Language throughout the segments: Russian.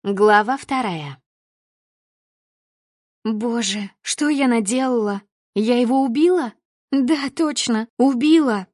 Глава 2. Боже, что я наделала? Я его убила? Да, точно, убила.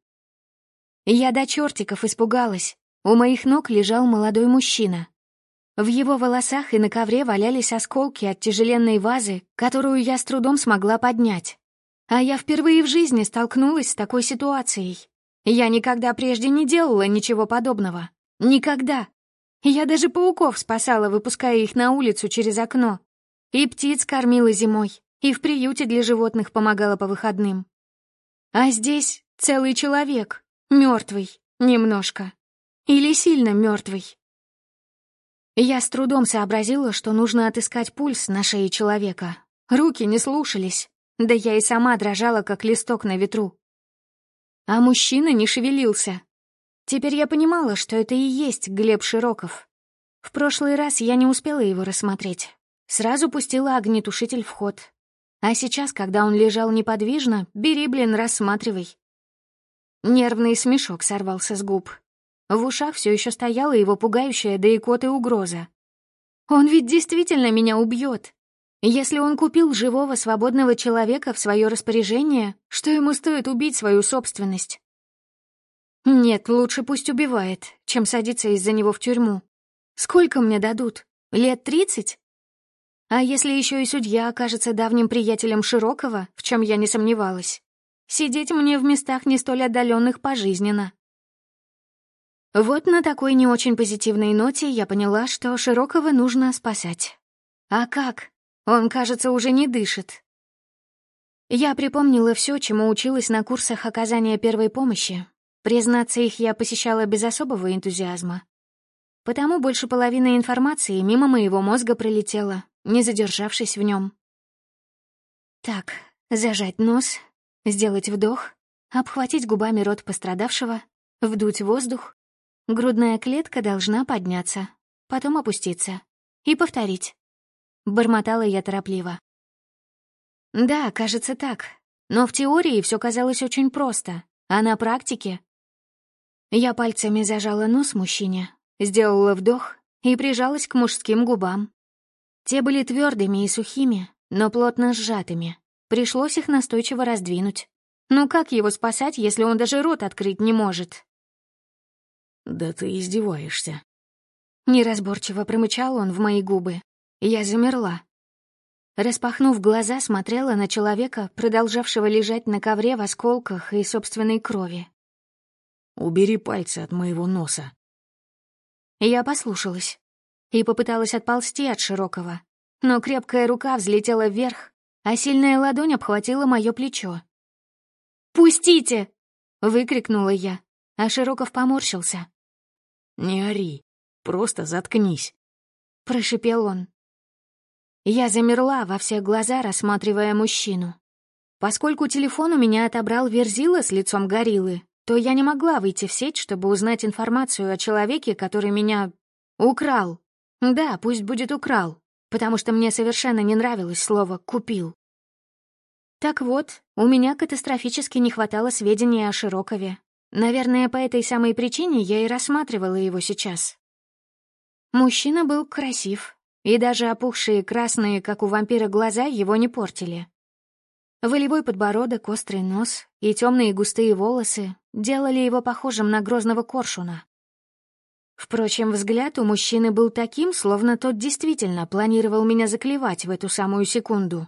Я до чертиков испугалась. У моих ног лежал молодой мужчина. В его волосах и на ковре валялись осколки от тяжеленной вазы, которую я с трудом смогла поднять. А я впервые в жизни столкнулась с такой ситуацией. Я никогда прежде не делала ничего подобного. Никогда. Я даже пауков спасала, выпуская их на улицу через окно. И птиц кормила зимой, и в приюте для животных помогала по выходным. А здесь целый человек, мертвый, немножко. Или сильно мертвый. Я с трудом сообразила, что нужно отыскать пульс на шее человека. Руки не слушались, да я и сама дрожала, как листок на ветру. А мужчина не шевелился. Теперь я понимала, что это и есть Глеб Широков. В прошлый раз я не успела его рассмотреть. Сразу пустила огнетушитель в ход. А сейчас, когда он лежал неподвижно, бери, рассматривай. Нервный смешок сорвался с губ. В ушах все еще стояла его пугающая да икоты угроза. Он ведь действительно меня убьет. Если он купил живого свободного человека в свое распоряжение, что ему стоит убить свою собственность? Нет, лучше пусть убивает, чем садиться из-за него в тюрьму. Сколько мне дадут? Лет 30? А если еще и судья окажется давним приятелем Широкова, в чем я не сомневалась, сидеть мне в местах не столь отдаленных пожизненно. Вот на такой не очень позитивной ноте я поняла, что Широкова нужно спасать. А как? Он, кажется, уже не дышит. Я припомнила все, чему училась на курсах оказания первой помощи. Признаться, их я посещала без особого энтузиазма. Потому больше половины информации мимо моего мозга пролетела, не задержавшись в нем. Так, зажать нос, сделать вдох, обхватить губами рот пострадавшего, вдуть воздух. Грудная клетка должна подняться, потом опуститься. И повторить. Бормотала я торопливо. Да, кажется так. Но в теории все казалось очень просто, а на практике... Я пальцами зажала нос мужчине, сделала вдох и прижалась к мужским губам. Те были твердыми и сухими, но плотно сжатыми. Пришлось их настойчиво раздвинуть. Ну как его спасать, если он даже рот открыть не может? «Да ты издеваешься». Неразборчиво промычал он в мои губы. Я замерла. Распахнув глаза, смотрела на человека, продолжавшего лежать на ковре в осколках и собственной крови. «Убери пальцы от моего носа». Я послушалась и попыталась отползти от Широкого, но крепкая рука взлетела вверх, а сильная ладонь обхватила мое плечо. «Пустите!» — выкрикнула я, а Широков поморщился. «Не ори, просто заткнись», — прошипел он. Я замерла во все глаза, рассматривая мужчину. Поскольку телефон у меня отобрал Верзила с лицом гориллы, то я не могла выйти в сеть, чтобы узнать информацию о человеке, который меня украл. Да, пусть будет украл, потому что мне совершенно не нравилось слово «купил». Так вот, у меня катастрофически не хватало сведений о Широкове. Наверное, по этой самой причине я и рассматривала его сейчас. Мужчина был красив, и даже опухшие красные, как у вампира, глаза его не портили. Волевой подбородок, острый нос и темные густые волосы делали его похожим на грозного коршуна. Впрочем, взгляд у мужчины был таким, словно тот действительно планировал меня заклевать в эту самую секунду.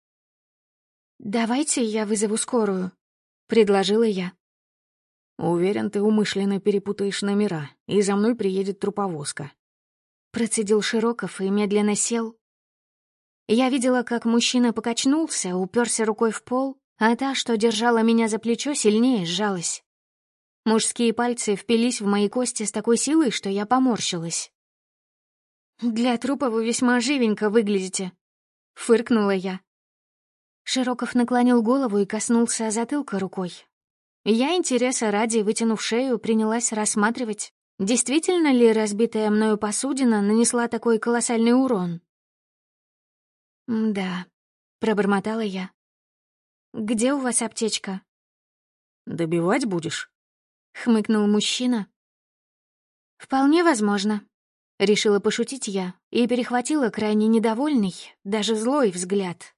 «Давайте я вызову скорую», — предложила я. «Уверен, ты умышленно перепутаешь номера, и за мной приедет труповозка». Процедил Широков и медленно сел. Я видела, как мужчина покачнулся, уперся рукой в пол, а та, что держала меня за плечо, сильнее сжалась. Мужские пальцы впились в мои кости с такой силой, что я поморщилась. «Для трупа вы весьма живенько выглядите», — фыркнула я. Широков наклонил голову и коснулся затылка рукой. Я, интереса ради, вытянув шею, принялась рассматривать, действительно ли разбитая мною посудина нанесла такой колоссальный урон. «Да», — пробормотала я. «Где у вас аптечка?» «Добивать будешь?» — хмыкнул мужчина. «Вполне возможно. Решила пошутить я и перехватила крайне недовольный, даже злой взгляд.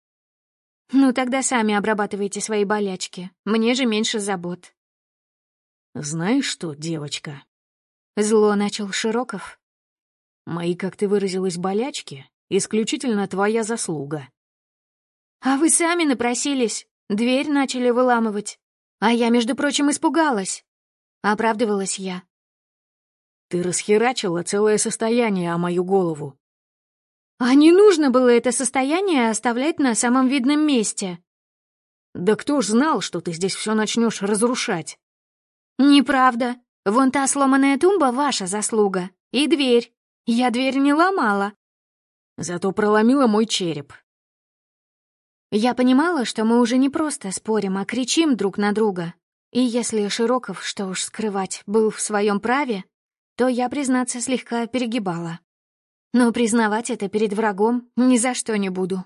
«Ну тогда сами обрабатывайте свои болячки, мне же меньше забот». «Знаешь что, девочка?» Зло начал Широков. «Мои, как ты выразилась, болячки — исключительно твоя заслуга». «А вы сами напросились, дверь начали выламывать. А я, между прочим, испугалась», — оправдывалась я. «Ты расхерачила целое состояние о мою голову». «А не нужно было это состояние оставлять на самом видном месте». «Да кто ж знал, что ты здесь все начнешь разрушать?» «Неправда. Вон та сломанная тумба — ваша заслуга. И дверь. Я дверь не ломала». «Зато проломила мой череп». Я понимала, что мы уже не просто спорим, а кричим друг на друга. И если Широков, что уж скрывать, был в своем праве, то я, признаться, слегка перегибала. Но признавать это перед врагом ни за что не буду.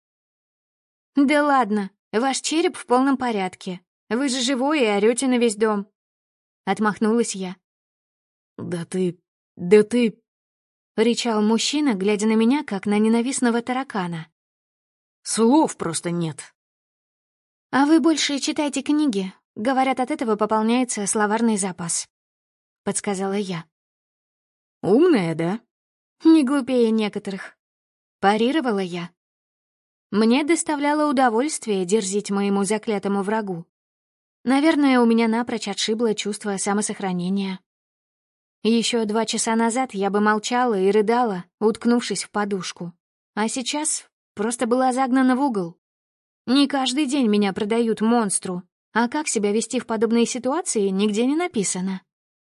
«Да ладно, ваш череп в полном порядке. Вы же живой и орёте на весь дом». Отмахнулась я. Да ты...» — рычал мужчина, глядя на меня, как на ненавистного таракана. «Слов просто нет». «А вы больше читайте книги. Говорят, от этого пополняется словарный запас», — подсказала я. «Умная, да?» «Не глупее некоторых», — парировала я. Мне доставляло удовольствие дерзить моему заклятому врагу. Наверное, у меня напрочь отшибло чувство самосохранения. Еще 2 часа назад я бы молчала и рыдала, уткнувшись в подушку. А сейчас просто была загнана в угол. Не каждый день меня продают монстру, а как себя вести в подобной ситуации, нигде не написано.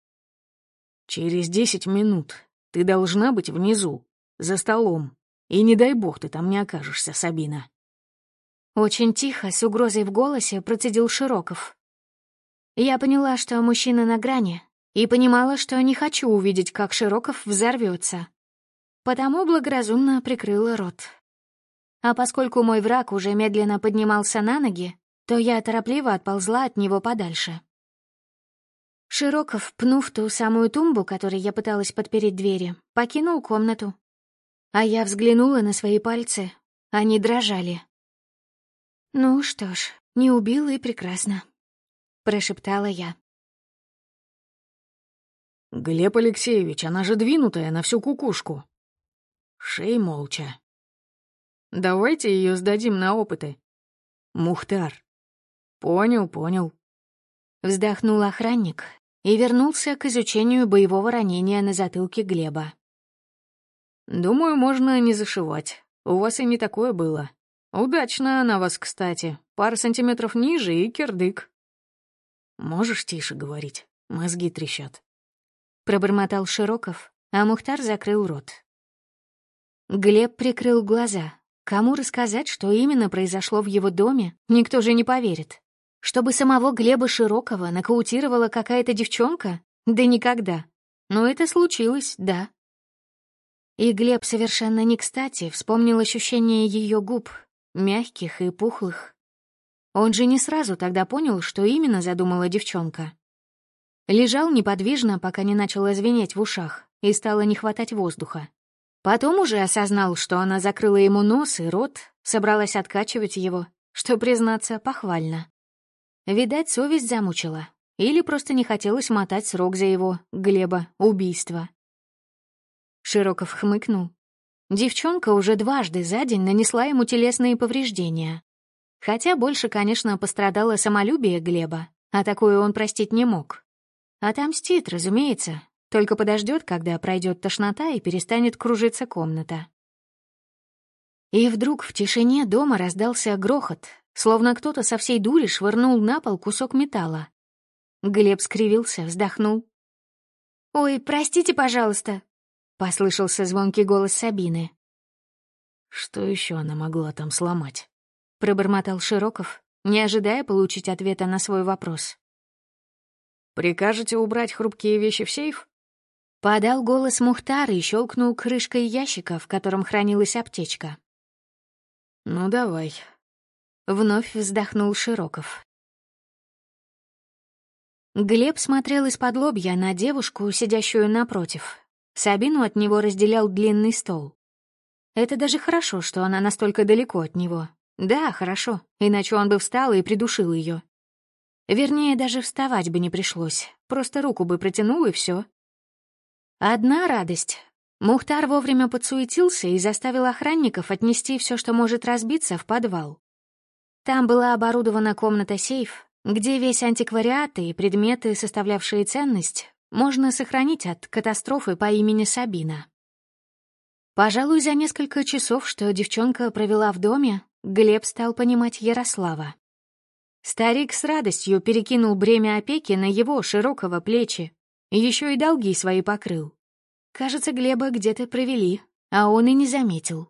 «Через 10 минут ты должна быть внизу, за столом. И не дай бог ты там не окажешься, Сабина». Очень тихо, с угрозой в голосе, процедил Широков. Я поняла, что мужчина на грани, и понимала, что не хочу увидеть, как Широков взорвется. Потому благоразумно прикрыла рот. А поскольку мой враг уже медленно поднимался на ноги, то я торопливо отползла от него подальше. Широков, пнув ту самую тумбу, которой я пыталась подпереть двери, покинул комнату. А я взглянула на свои пальцы. Они дрожали. «Ну что ж, не убил и прекрасно», — прошептала я. «Глеб Алексеевич, она же двинутая на всю кукушку». Шей молча. «Давайте ее сдадим на опыты». «Мухтар». «Понял». Вздохнул охранник и вернулся к изучению боевого ранения на затылке Глеба. «Думаю, можно не зашивать. У вас и не такое было. Удачно на вас, кстати. Пара сантиметров ниже и кирдык». «Можешь тише говорить? Мозги трещат». Пробормотал Широков, а Мухтар закрыл рот. Глеб прикрыл глаза. Кому рассказать, что именно произошло в его доме, никто же не поверит. Чтобы самого Глеба Широкова нокаутировала какая-то девчонка? Да никогда. Но это случилось, да. И Глеб совершенно не кстати вспомнил ощущение ее губ, мягких и пухлых. Он же не сразу тогда понял, что именно задумала девчонка. Лежал неподвижно, пока не начало звенеть в ушах, и стало не хватать воздуха. Потом уже осознал, что она закрыла ему нос и рот, собралась откачивать его, что, признаться, похвально. Видать, совесть замучила. Или просто не хотелось мотать срок за его, Глеба, убийство. Широков хмыкнул. Девчонка уже дважды за день нанесла ему телесные повреждения. Хотя больше, конечно, пострадало самолюбие Глеба, а такое он простить не мог. Отомстит, разумеется, только подождет, когда пройдет тошнота и перестанет кружиться комната. И вдруг в тишине дома раздался грохот, словно кто-то со всей дури швырнул на пол кусок металла. Глеб скривился, вздохнул. «Ой, простите, пожалуйста», — послышался звонкий голос Сабины. «Что еще она могла там сломать?» — пробормотал Широков, не ожидая получить ответа на свой вопрос. «Прикажете убрать хрупкие вещи в сейф?» Подал голос Мухтар и щелкнул крышкой ящика, в котором хранилась аптечка. «Ну, давай». Вновь вздохнул Широков. Глеб смотрел из-под лобья на девушку, сидящую напротив. Сабину от него разделял длинный стол. Это даже хорошо, что она настолько далеко от него. Да, хорошо, иначе он бы встал и придушил ее. Вернее, даже вставать бы не пришлось, просто руку бы протянул и все. Одна радость. Мухтар вовремя подсуетился и заставил охранников отнести все, что может разбиться, в подвал. Там была оборудована комната-сейф, где весь антиквариат и предметы, составлявшие ценность, можно сохранить от катастрофы по имени Сабина. Пожалуй, за несколько часов, что девчонка провела в доме, Глеб стал понимать Ярослава. Старик с радостью перекинул бремя опеки на его широкого плечи, еще и долги свои покрыл. Кажется, Глеба где-то провели, а он и не заметил.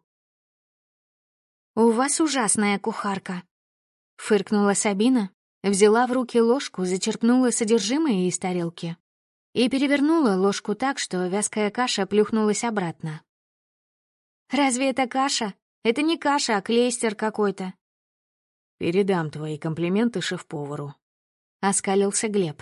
«У вас ужасная кухарка», — фыркнула Сабина, взяла в руки ложку, зачерпнула содержимое из тарелки и перевернула ложку так, что вязкая каша плюхнулась обратно. «Разве это каша? Это не каша, а клейстер какой-то». «Передам твои комплименты шеф-повару», — оскалился Глеб.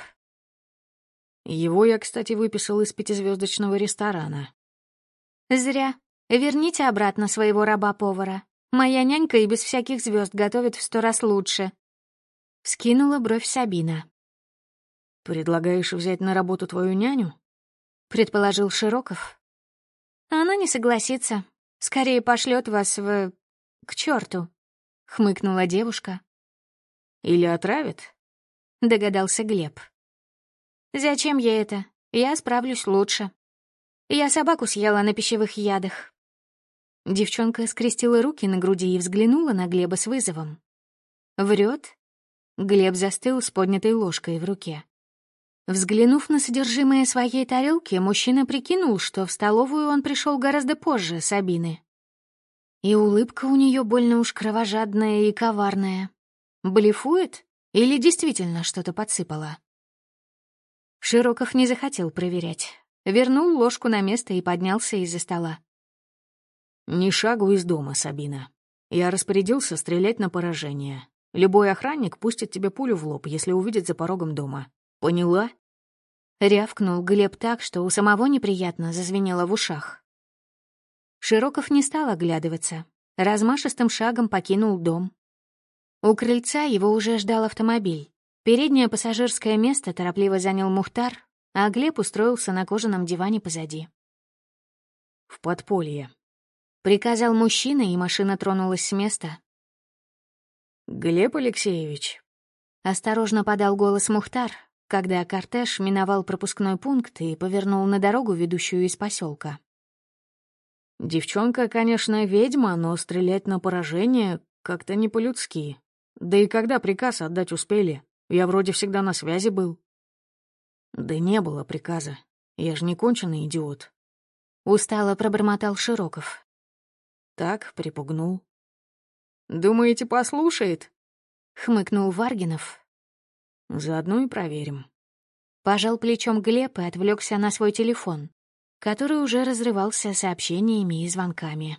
Его я, кстати, выписал из 5-звездочного ресторана. «Зря. Верните обратно своего раба-повара. Моя нянька и без всяких звезд готовит в 100 раз лучше». Вскинула бровь Сабина. «Предлагаешь взять на работу твою няню?» — предположил Широков. «Она не согласится. Скорее пошлет вас к черту», — хмыкнула девушка. «Или отравит?» — догадался Глеб. «Зачем ей это? Я справлюсь лучше. Я собаку съела на пищевых ядах». Девчонка скрестила руки на груди и взглянула на Глеба с вызовом. Врет? Глеб застыл с поднятой ложкой в руке. Взглянув на содержимое своей тарелки, мужчина прикинул, что в столовую он пришел гораздо позже Сабины. И улыбка у нее больно уж кровожадная и коварная. Блефует или действительно что-то подсыпала? Широков не захотел проверять. Вернул ложку на место и поднялся из-за стола. «Ни шагу из дома, Сабина. Я распорядился стрелять на поражение. Любой охранник пустит тебе пулю в лоб, если увидит за порогом дома. Поняла?» Рявкнул Глеб так, что у самого неприятно зазвенело в ушах. Широков не стал оглядываться. Размашистым шагом покинул дом. У крыльца его уже ждал автомобиль. Переднее пассажирское место торопливо занял Мухтар, а Глеб устроился на кожаном диване позади. «В подполье», — приказал мужчина, и машина тронулась с места. «Глеб Алексеевич», — осторожно подал голос Мухтар, когда кортеж миновал пропускной пункт и повернул на дорогу, ведущую из поселка. «Девчонка, конечно, ведьма, но стрелять на поражение как-то не по-людски. Да и когда приказ отдать успели? Я вроде всегда на связи был». «Да не было приказа. Я же не конченый идиот». Устало пробормотал Широков. Так, припугнул. «Думаете, послушает?» — хмыкнул Варгинов. «Заодно и проверим». Пожал плечом Глеб и отвлекся на свой телефон, который уже разрывался сообщениями и звонками.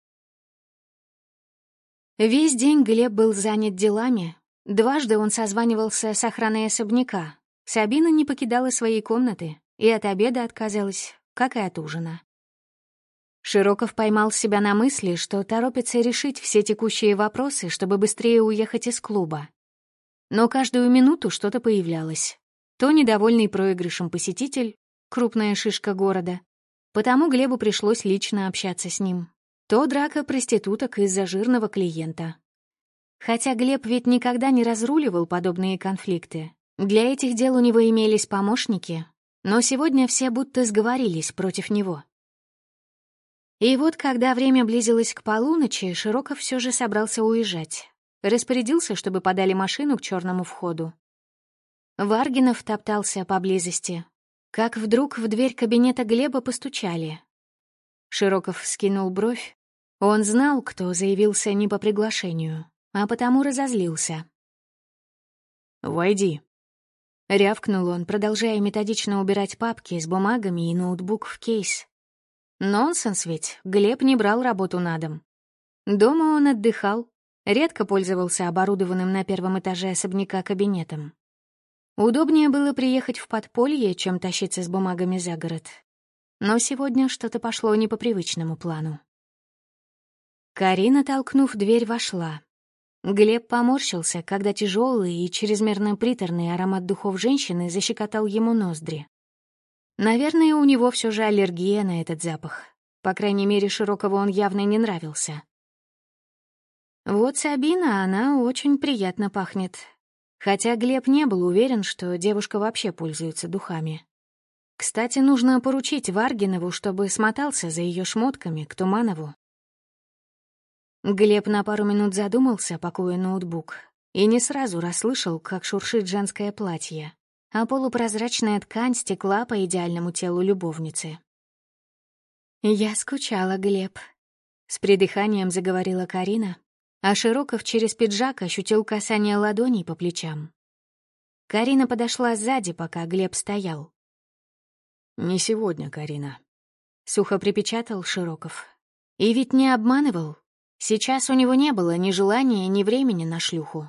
Весь день Глеб был занят делами. Дважды он созванивался с охраной особняка. Сабина не покидала своей комнаты и от обеда отказалась, как и от ужина. Широков поймал себя на мысли, что торопится решить все текущие вопросы, чтобы быстрее уехать из клуба. Но каждую минуту что-то появлялось. То недовольный проигрышем посетитель, крупная шишка города, потому Глебу пришлось лично общаться с ним. То драка проституток из-за жирного клиента. Хотя Глеб ведь никогда не разруливал подобные конфликты. Для этих дел у него имелись помощники, но сегодня все будто сговорились против него. И вот, когда время близилось к полуночи, Широков все же собрался уезжать. Распорядился, чтобы подали машину к черному входу. Варгинов топтался поблизости. Как вдруг в дверь кабинета Глеба постучали. Широков вскинул бровь. Он знал, кто заявился не по приглашению, а потому разозлился. «Войди», — рявкнул он, продолжая методично убирать папки с бумагами и ноутбук в кейс. Нонсенс ведь, Глеб не брал работу на дом. Дома он отдыхал, редко пользовался оборудованным на первом этаже особняка кабинетом. Удобнее было приехать в подполье, чем тащиться с бумагами за город. Но сегодня что-то пошло не по привычному плану. Карина, толкнув дверь, вошла. Глеб поморщился, когда тяжелый и чрезмерно приторный аромат духов женщины защекотал ему ноздри. Наверное, у него все же аллергия на этот запах. По крайней мере, Широкову он явно не нравился. Вот Сабина, она очень приятно пахнет. Хотя Глеб не был уверен, что девушка вообще пользуется духами. Кстати, нужно поручить Варгинову, чтобы смотался за ее шмотками к Туманову. Глеб на пару минут задумался, пакуя ноутбук, и не сразу расслышал, как шуршит женское платье, а полупрозрачная ткань стекла по идеальному телу любовницы. «Я скучала, Глеб», — с придыханием заговорила Карина, а Широков через пиджак ощутил касание ладоней по плечам. Карина подошла сзади, пока Глеб стоял. «Не сегодня, Карина», — сухо припечатал Широков. И ведь не обманывал. Сейчас у него не было ни желания, ни времени на шлюху.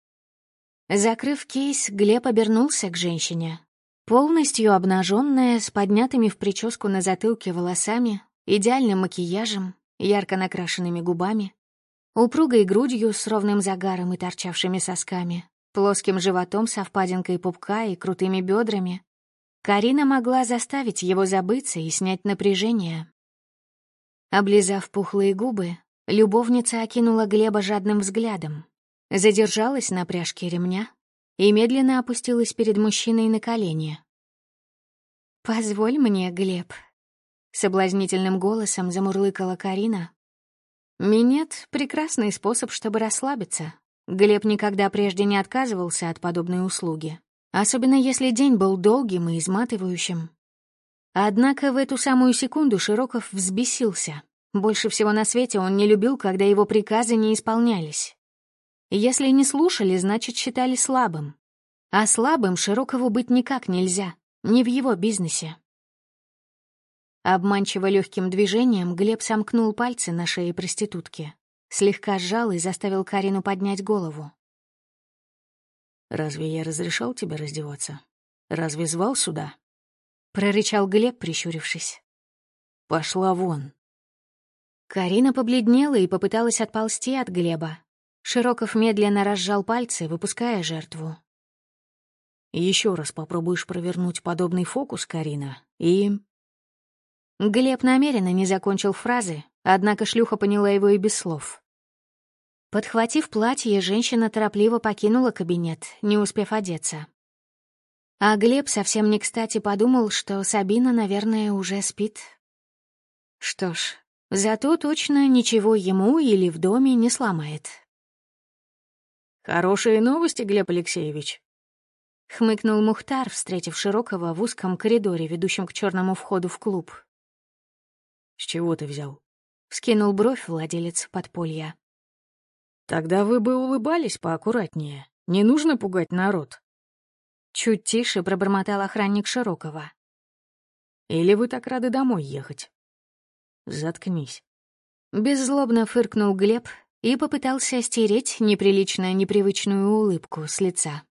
Закрыв кейс, Глеб обернулся к женщине. Полностью обнаженная, с поднятыми в прическу на затылке волосами, идеальным макияжем, ярко накрашенными губами, упругой грудью с ровным загаром и торчавшими сосками, плоским животом со впадинкой пупка и крутыми бедрами, Карина могла заставить его забыться и снять напряжение. Облизав пухлые губы, любовница окинула Глеба жадным взглядом, задержалась на пряжке ремня и медленно опустилась перед мужчиной на колени. «Позволь мне, Глеб», — соблазнительным голосом замурлыкала Карина. Минет — прекрасный способ, чтобы расслабиться. Глеб никогда прежде не отказывался от подобной услуги, особенно если день был долгим и изматывающим. Однако в эту самую секунду Широков взбесился. Больше всего на свете он не любил, когда его приказы не исполнялись. Если не слушали, значит, считали слабым. А слабым Широкову быть никак нельзя, не в его бизнесе. Обманчиво легким движением Глеб сомкнул пальцы на шее проститутки, слегка сжал и заставил Карину поднять голову. «Разве я разрешал тебе раздеваться? Разве звал сюда?» — прорычал Глеб, прищурившись. «Пошла вон!» Карина побледнела и попыталась отползти от Глеба. Широков медленно разжал пальцы, выпуская жертву. «Еще раз попробуешь провернуть подобный фокус, Карина, и...» Глеб намеренно не закончил фразы, однако шлюха поняла его и без слов. Подхватив платье, женщина торопливо покинула кабинет, не успев одеться. А Глеб совсем не кстати подумал, что Сабина, наверное, уже спит. Что ж, зато точно ничего ему или в доме не сломает. «Хорошие новости, Глеб Алексеевич», — хмыкнул Мухтар, встретив Широкова в узком коридоре, ведущем к черному входу в клуб. «С чего ты взял?» — вскинул бровь владелец подполья. «Тогда вы бы улыбались поаккуратнее. Не нужно пугать народ». Чуть тише пробормотал охранник Широкова. «Или вы так рады домой ехать?» «Заткнись». Беззлобно фыркнул Глеб и попытался стереть неприлично непривычную улыбку с лица.